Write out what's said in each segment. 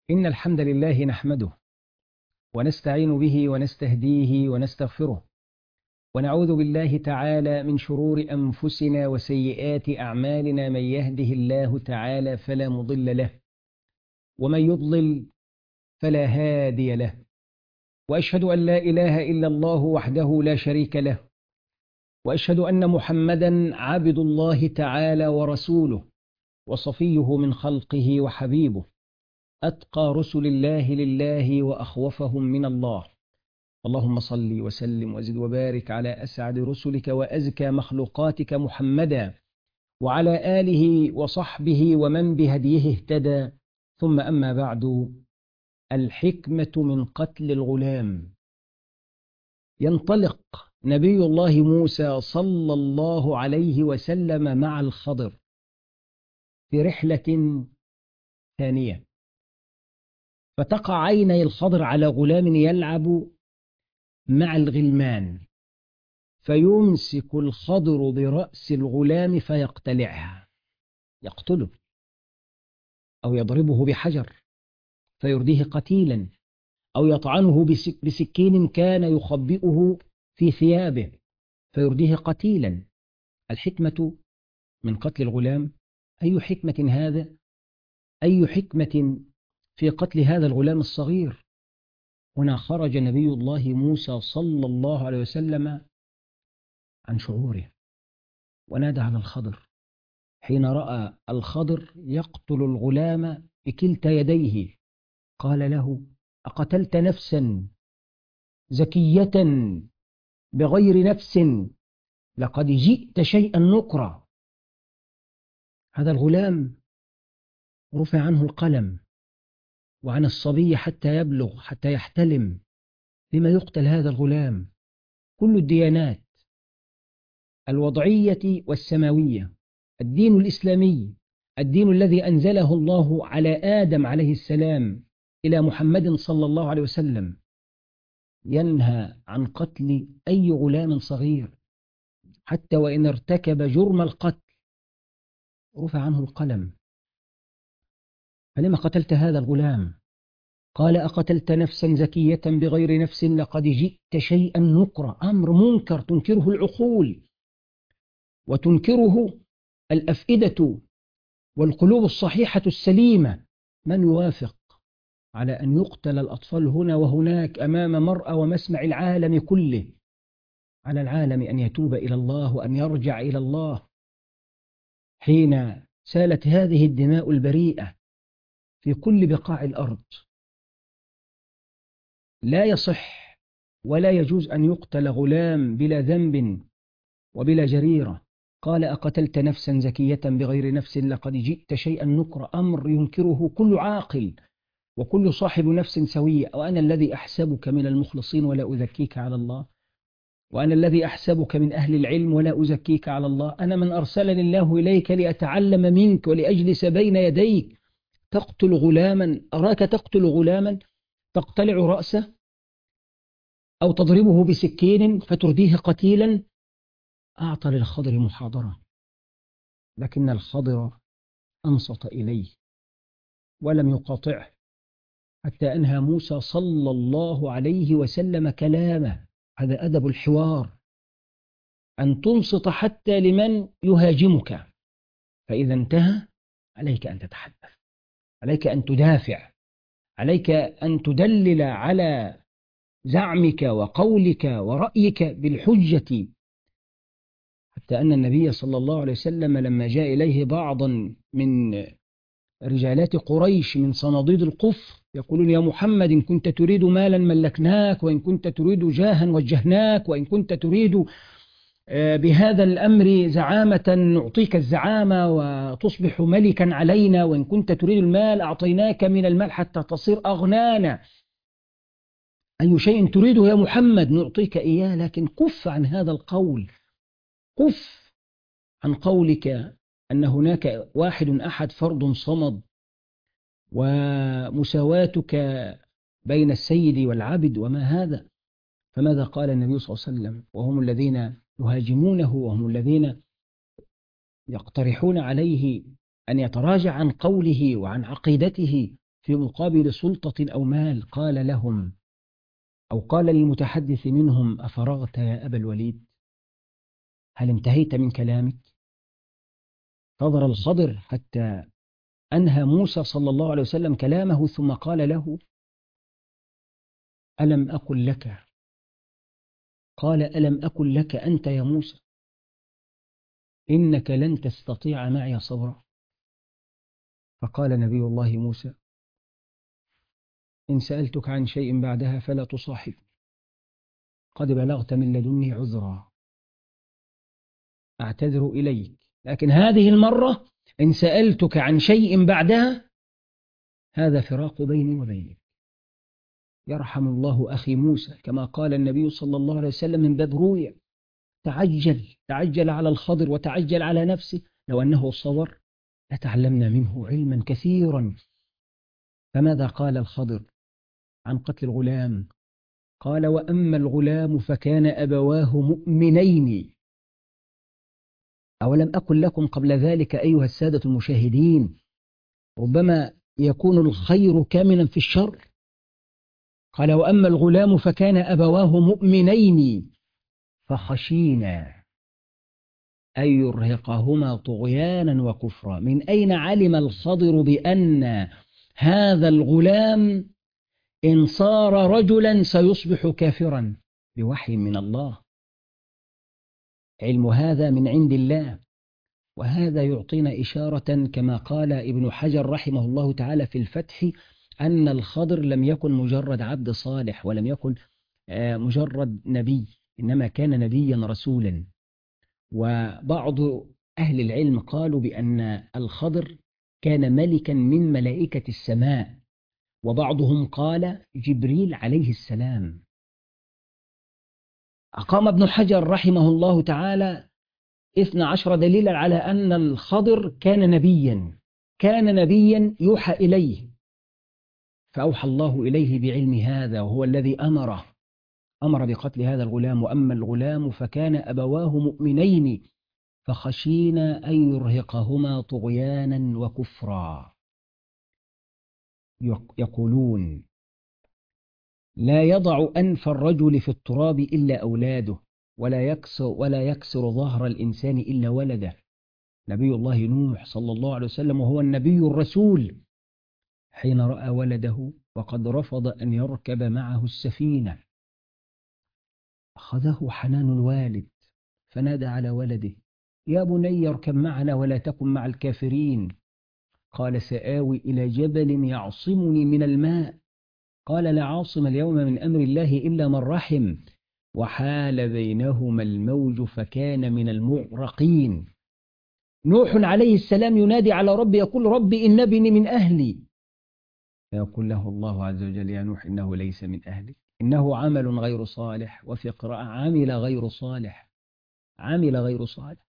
إن الحمد لله نحمده ونستعين به ونستهديه ونستغفره، ونعوذ بالله تعالى من شرور أنفسنا وسيئات أعمالنا. من يهده الله تعالى فلا مضل له، ومن يضلل فلا هادي له. وأشهد أن لا إله إلا الله وحده لا شريك له، وأشهد أن محمدا عبد الله تعالى ورسوله، وصفيه من خلقه وحبيبه، أتقى رسل الله لله وأخوفهم من الله. اللهم صل وسلم وزد وبارك على أسعد رسلك وأزكى مخلوقاتك محمدا، وعلى آله وصحبه ومن بهديه اهتدى. ثم أما بعد، الحكمة من قتل الغلام. ينطلق نبي الله موسى صلى الله عليه وسلم مع الخضر في رحلة ثانية، فتقع عيني الخضر على غلام يلعب مع الغلمان، فيمسك الخضر برأس الغلام فيقتلعها، يقتله أو يضربه بحجر فيرديه قتيلا، أو يطعنه بسكين كان يخبئه في ثيابه فيرديه قتيلا. الحكمة من قتل الغلام، أي حكمة هذا؟ أي حكمة في قتل هذا الغلام الصغير؟ هنا خرج نبي الله موسى صلى الله عليه وسلم عن شعوره ونادى على الخضر حين رأى الخضر يقتل الغلام بكلتا يديه، قال له: أقتلت نفسا زكية بغير نفس لقد جئت شيئا نكرا. هذا الغلام رفع عنه القلم وعن الصبي حتى يبلغ حتى يحتلم. لما يقتل هذا الغلام؟ كل الديانات الوضعية والسماوية، الدين الإسلامي، الدين الذي أنزله الله على آدم عليه السلام إلى محمد صلى الله عليه وسلم، ينهى عن قتل أي غلام صغير حتى وإن ارتكب جرم القتل، رفع عنه القلم. فلما قتلت هذا الغلام؟ قال: أقتلت نفسا زكية بغير نفس لقد جئت شيئا نكرا. أمر منكر تنكره العقول وتنكره الأفئدة والقلوب الصحيحة السليمة. من يوافق على أن يقتل الأطفال هنا وهناك أمام مرأى ومسمع العالم كله؟ على العالم أن يتوب إلى الله وأن يرجع إلى الله. حين سالت هذه الدماء البريئة في كل بقاع الأرض، لا يصح ولا يجوز أن يقتل غلام بلا ذنب وبلا جريرة. قال: أقتلت نفسا زكية بغير نفس لقد جئت شيئا نكرا. أمر ينكره كل عاقل وكل صاحب نفس سوية. وأنا الذي أحسبك من المخلصين ولا أزكيك على الله، وأنا الذي أحسبك من أهل العلم ولا أزكيك على الله. أنا من أرسلني الله إليك لأتعلم منك ولأجلس بين يديك. تقتل غلاما، أراك تقتل غلاما تقتلع رأسه أو تضربه بسكين فترديه قتيلا. أعطى للخضر محاضرة، لكن الخضر أنصت إليه ولم يقاطعه حتى أنهى موسى صلى الله عليه وسلم كلامه. هذا أدب الحوار، أن تنصت حتى لمن يهاجمك، فإذا انتهى عليك أن تتحدث، عليك أن تدافع، عليك أن تدلل على زعمك وقولك ورأيك بالحجة. حتى أن النبي صلى الله عليه وسلم لما جاء إليه بعض من رجالات قريش من صناديد الكفر يقولون: يا محمد، إن كنت تريد مالا ملكناك، وإن كنت تريد جاها وجهناك، وإن كنت تريد بهذا الأمر زعامة نعطيك الزعامة وتصبح ملكا علينا، وإن كنت تريد المال أعطيناك من المال حتى تصير أغنانا. أي شيء تريده يا محمد نعطيك إياه، لكن كف عن هذا القول، كف عن قولك أن هناك واحد أحد فرد صمد ومساواتك بين السيد والعبد وما هذا. فماذا قال النبي صلى الله عليه وسلم وهم الذين يهاجمونه وهم الذين يقترحون عليه أن يتراجع عن قوله وعن عقيدته؟ في مقابل سلطة أو مال، قال لهم أو قال للمتحدث منهم: أفرغت يا أبا الوليد؟ هل انتهيت من كلامك؟ انتظر الخضر حتى أنهى موسى صلى الله عليه وسلم كلامه، ثم قال له: ألم أقل لك؟ قال: ألم أقل لك أنت يا موسى إنك لن تستطيع معي صبرا؟ فقال نبي الله موسى: إن سألتك عن شيء بعدها فلا تصاحب، قد بلغت من لدني عذرا، أعتذر إليك، لكن هذه المرة إن سألتك عن شيء بعدها هذا فراق بيني وبينك. يرحم الله أخي موسى، كما قال النبي صلى الله عليه وسلم من باب رؤيا: تعجل على الخضر وتعجل على نفسه، لو أنه صبر لتعلمنا منه علما كثيرا. فماذا قال الخضر عن قتل الغلام؟ قال: وأما الغلام فكان أبواه مؤمنين. أولم أقل لكم قبل ذلك أيها السادة المشاهدين ربما يكون الخير كامنا في الشر؟ قال: وأما الغلام فكان أبواه مؤمنين فخشينا أن يرهقهما طغيانا وكفرا. من أين علم الخضر بأن هذا الغلام إن صار رجلا سيصبح كافرا؟ بوحي من الله، علم هذا من عند الله. وهذا يعطينا إشارة كما قال ابن حجر رحمه الله تعالى في الفتح أن الخضر لم يكن مجرد عبد صالح، ولم يكن مجرد نبي، إنما كان نبيا رسولا. وبعض أهل العلم قالوا بأن الخضر كان ملكا من ملائكة السماء، وبعضهم قال جبريل عليه السلام. أقام ابن حجر رحمه الله تعالى 12 دليلا على أن الخضر كان نبيا يوحى إليه، فأوحى الله إليه بعلم هذا، وهو الذي أمر بقتل هذا الغلام. وأما الغلام فكان أبواه مؤمنين فخشينا أن يرهقهما طغيانا وكفرا. يقولون: لا يضع أنف الرجل في التراب إلا أولاده، ولا يكسر ظهر الإنسان إلا ولده. نبي الله نوح صلى الله عليه وسلم وهو النبي الرسول حين رأى ولده وقد رفض أن يركب معه السفينة أخذه حنان الوالد، فنادى على ولده: يا بني اركب معنا ولا تكن مع الكافرين. قال: سآوي إلى جبل يعصمني من الماء. قال: لا عاصم اليوم من أمر الله إلا من رحم، وحال بينهما الموج فكان من المغرقين. نوح عليه السلام ينادي على ربه يقول: ربي إن ابني من أهلي. فيقول له الله عز وجل: يا نوح إنه ليس من أهلك، إنه عمل غير صالح. وفي قراءة عمل غير صالح.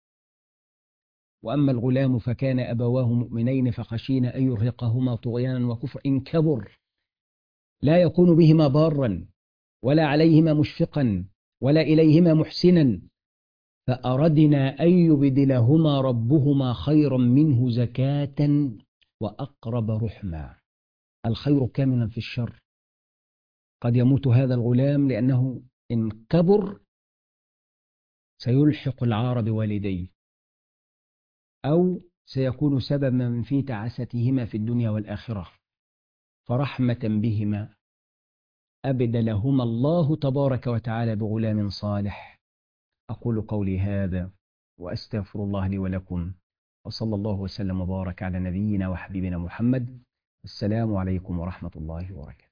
وأما الغلام فكان أبواه مؤمنين فخشينا أن يرهقهما طغيانا وكفرا. إن كبر لا يكون بهما بارا ولا عليهما مشفقا ولا إليهما محسنا، فأردنا أن يبدلهما ربهما خيرا منه زكاة وأقرب رحما. الخير كامنا في الشر. قد يموت هذا الغلام لأنه إن كبر سيلحق العار بوالديه، أو سيكون سببا في تعاستهما في الدنيا والآخرة، فرحمة بهما أبدلهما الله تبارك وتعالى بغلام صالح. أقول قولي هذا وأستغفر الله لي ولكم، وصلى الله وسلم وبارك على نبينا وحبيبنا محمد. السلام عليكم ورحمة الله وبركاته.